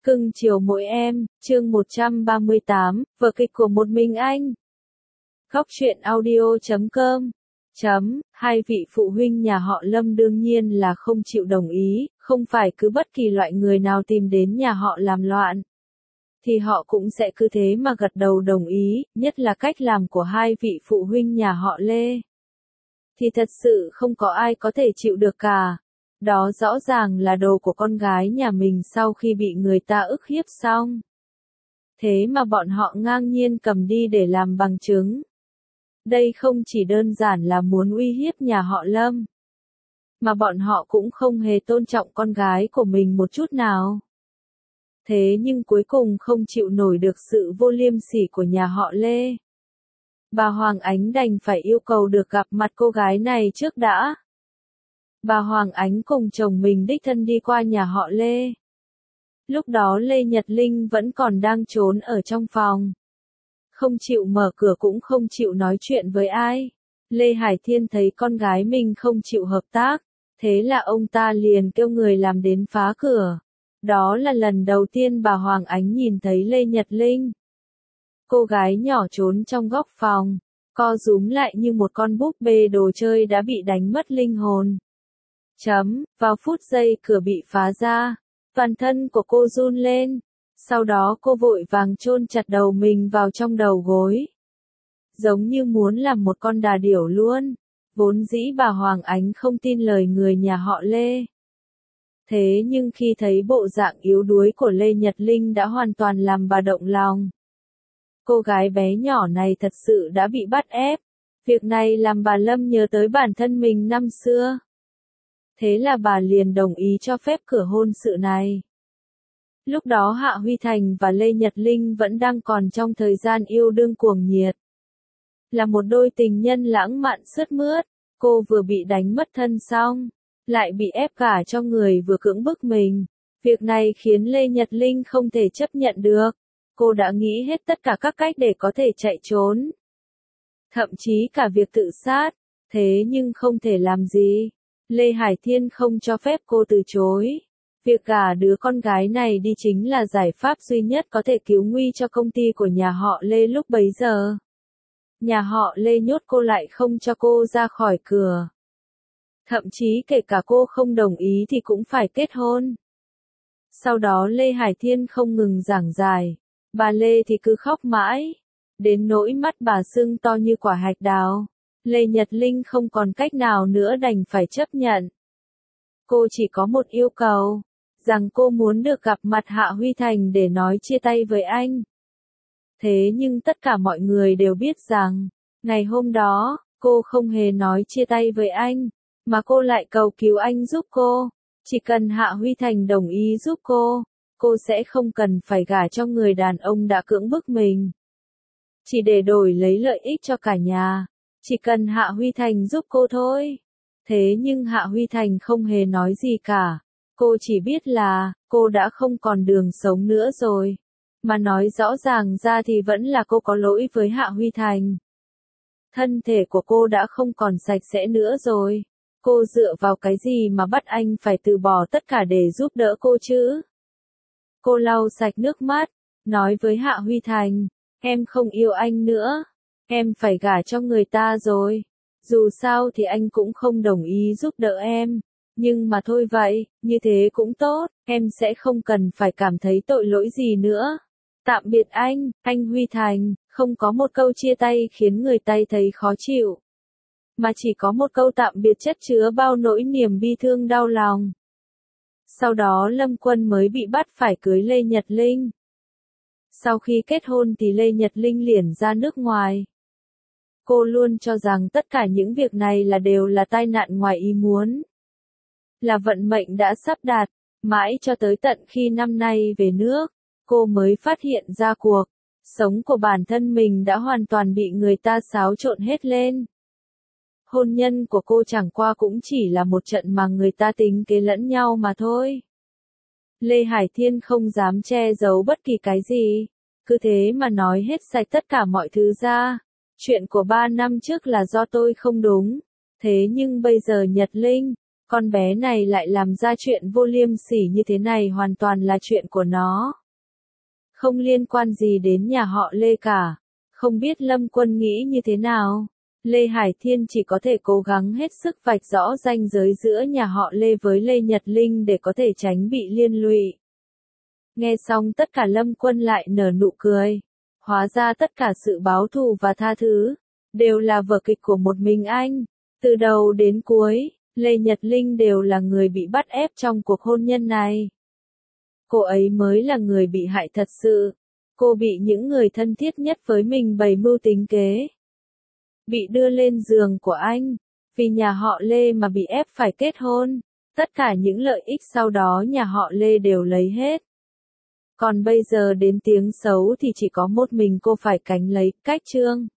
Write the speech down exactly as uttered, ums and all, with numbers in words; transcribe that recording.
Cưng chiều mỗi em, chương một trăm ba mươi tám, vở kịch của một mình anh. Góc truyện audio chấm com chấm, hai vị phụ huynh nhà họ Lâm đương nhiên là không chịu đồng ý, không phải cứ bất kỳ loại người nào tìm đến nhà họ làm loạn. Thì họ cũng sẽ cứ thế mà gật đầu đồng ý, nhất là cách làm của hai vị phụ huynh nhà họ Lê. Thì thật sự không có ai có thể chịu được cả. Đó rõ ràng là đồ của con gái nhà mình sau khi bị người ta ức hiếp xong. Thế mà bọn họ ngang nhiên cầm đi để làm bằng chứng. Đây không chỉ đơn giản là muốn uy hiếp nhà họ Lâm. Mà bọn họ cũng không hề tôn trọng con gái của mình một chút nào. Thế nhưng cuối cùng không chịu nổi được sự vô liêm sỉ của nhà họ Lê. Bà Hoàng Ánh đành phải yêu cầu được gặp mặt cô gái này trước đã. Bà Hoàng Ánh cùng chồng mình đích thân đi qua nhà họ Lê. Lúc đó Lê Nhật Linh vẫn còn đang trốn ở trong phòng. Không chịu mở cửa cũng không chịu nói chuyện với ai. Lê Hải Thiên thấy con gái mình không chịu hợp tác. Thế là ông ta liền kêu người làm đến phá cửa. Đó là lần đầu tiên bà Hoàng Ánh nhìn thấy Lê Nhật Linh. Cô gái nhỏ trốn trong góc phòng, co rúm lại như một con búp bê đồ chơi đã bị đánh mất linh hồn. Chấm, vào phút giây cửa bị phá ra, toàn thân của cô run lên, sau đó cô vội vàng chôn chặt đầu mình vào trong đầu gối. Giống như muốn làm một con đà điểu luôn, vốn dĩ bà Hoàng Ánh không tin lời người nhà họ Lê. Thế nhưng khi thấy bộ dạng yếu đuối của Lê Nhật Linh đã hoàn toàn làm bà động lòng. Cô gái bé nhỏ này thật sự đã bị bắt ép. Việc này làm bà Lâm nhớ tới bản thân mình năm xưa. Thế là bà liền đồng ý cho phép cửa hôn sự này. Lúc đó Hạ Huy Thành và Lê Nhật Linh vẫn đang còn trong thời gian yêu đương cuồng nhiệt. Là một đôi tình nhân lãng mạn sướt mướt, cô vừa bị đánh mất thân xong, lại bị ép gả cho người vừa cưỡng bức mình. Việc này khiến Lê Nhật Linh không thể chấp nhận được. Cô đã nghĩ hết tất cả các cách để có thể chạy trốn. Thậm chí cả việc tự sát, thế nhưng không thể làm gì. Lê Hải Thiên không cho phép cô từ chối. Việc gả đứa con gái này đi chính là giải pháp duy nhất có thể cứu nguy cho công ty của nhà họ Lê lúc bấy giờ. Nhà họ Lê nhốt cô lại không cho cô ra khỏi cửa. Thậm chí kể cả cô không đồng ý thì cũng phải kết hôn. Sau đó Lê Hải Thiên không ngừng giảng giải. Bà Lê thì cứ khóc mãi. Đến nỗi mắt bà sưng to như quả hạch đào. Lê Nhật Linh không còn cách nào nữa đành phải chấp nhận. Cô chỉ có một yêu cầu. Rằng cô muốn được gặp mặt Hạ Huy Thành để nói chia tay với anh. Thế nhưng tất cả mọi người đều biết rằng. Ngày hôm đó, cô không hề nói chia tay với anh. Mà cô lại cầu cứu anh giúp cô. Chỉ cần Hạ Huy Thành đồng ý giúp cô. Cô sẽ không cần phải gả cho người đàn ông đã cưỡng bức mình. Chỉ để đổi lấy lợi ích cho cả nhà. Chỉ cần Hạ Huy Thành giúp cô thôi. Thế nhưng Hạ Huy Thành không hề nói gì cả. Cô chỉ biết là, cô đã không còn đường sống nữa rồi. Mà nói rõ ràng ra thì vẫn là cô có lỗi với Hạ Huy Thành. Thân thể của cô đã không còn sạch sẽ nữa rồi. Cô dựa vào cái gì mà bắt anh phải từ bỏ tất cả để giúp đỡ cô chứ? Cô lau sạch nước mắt, nói với Hạ Huy Thành, em không yêu anh nữa, em phải gả cho người ta rồi. Dù sao thì anh cũng không đồng ý giúp đỡ em, nhưng mà thôi vậy, như thế cũng tốt, em sẽ không cần phải cảm thấy tội lỗi gì nữa. Tạm biệt anh, anh Huy Thành, không có một câu chia tay khiến người ta thấy khó chịu. Mà chỉ có một câu tạm biệt chất chứa bao nỗi niềm bi thương đau lòng. Sau đó Lâm Quân mới bị bắt phải cưới Lê Nhật Linh. Sau khi kết hôn thì Lê Nhật Linh liền ra nước ngoài. Cô luôn cho rằng tất cả những việc này là đều là tai nạn ngoài ý muốn. Là vận mệnh đã sắp đặt, mãi cho tới tận khi năm nay về nước, cô mới phát hiện ra cuộc sống của bản thân mình đã hoàn toàn bị người ta xáo trộn hết lên. Hôn nhân của cô chẳng qua cũng chỉ là một trận mà người ta tính kế lẫn nhau mà thôi. Lê Hải Thiên không dám che giấu bất kỳ cái gì. Cứ thế mà nói hết sạch tất cả mọi thứ ra. Chuyện của ba năm trước là do tôi không đúng. Thế nhưng bây giờ Nhật Linh, Con bé này lại làm ra chuyện vô liêm sỉ như thế này hoàn toàn là chuyện của nó. Không liên quan gì đến nhà họ Lê cả. Không biết Lâm Quân nghĩ như thế nào? Lê Hải Thiên chỉ có thể cố gắng hết sức vạch rõ ranh giới giữa nhà họ Lê với Lê Nhật Linh để có thể tránh bị liên lụy. Nghe xong tất cả Lâm Quân lại nở nụ cười. Hóa ra tất cả sự báo thù và tha thứ đều là vở kịch của một mình anh. Từ đầu đến cuối, Lê Nhật Linh đều là người bị bắt ép trong cuộc hôn nhân này. Cô ấy mới là người bị hại thật sự. Cô bị những người thân thiết nhất với mình bày mưu tính kế. Bị đưa lên giường của anh. Vì nhà họ Lê mà bị ép phải kết hôn. Tất cả những lợi ích sau đó nhà họ Lê đều lấy hết. Còn bây giờ đến tiếng xấu thì chỉ có một mình cô phải cánh lấy. Cách chương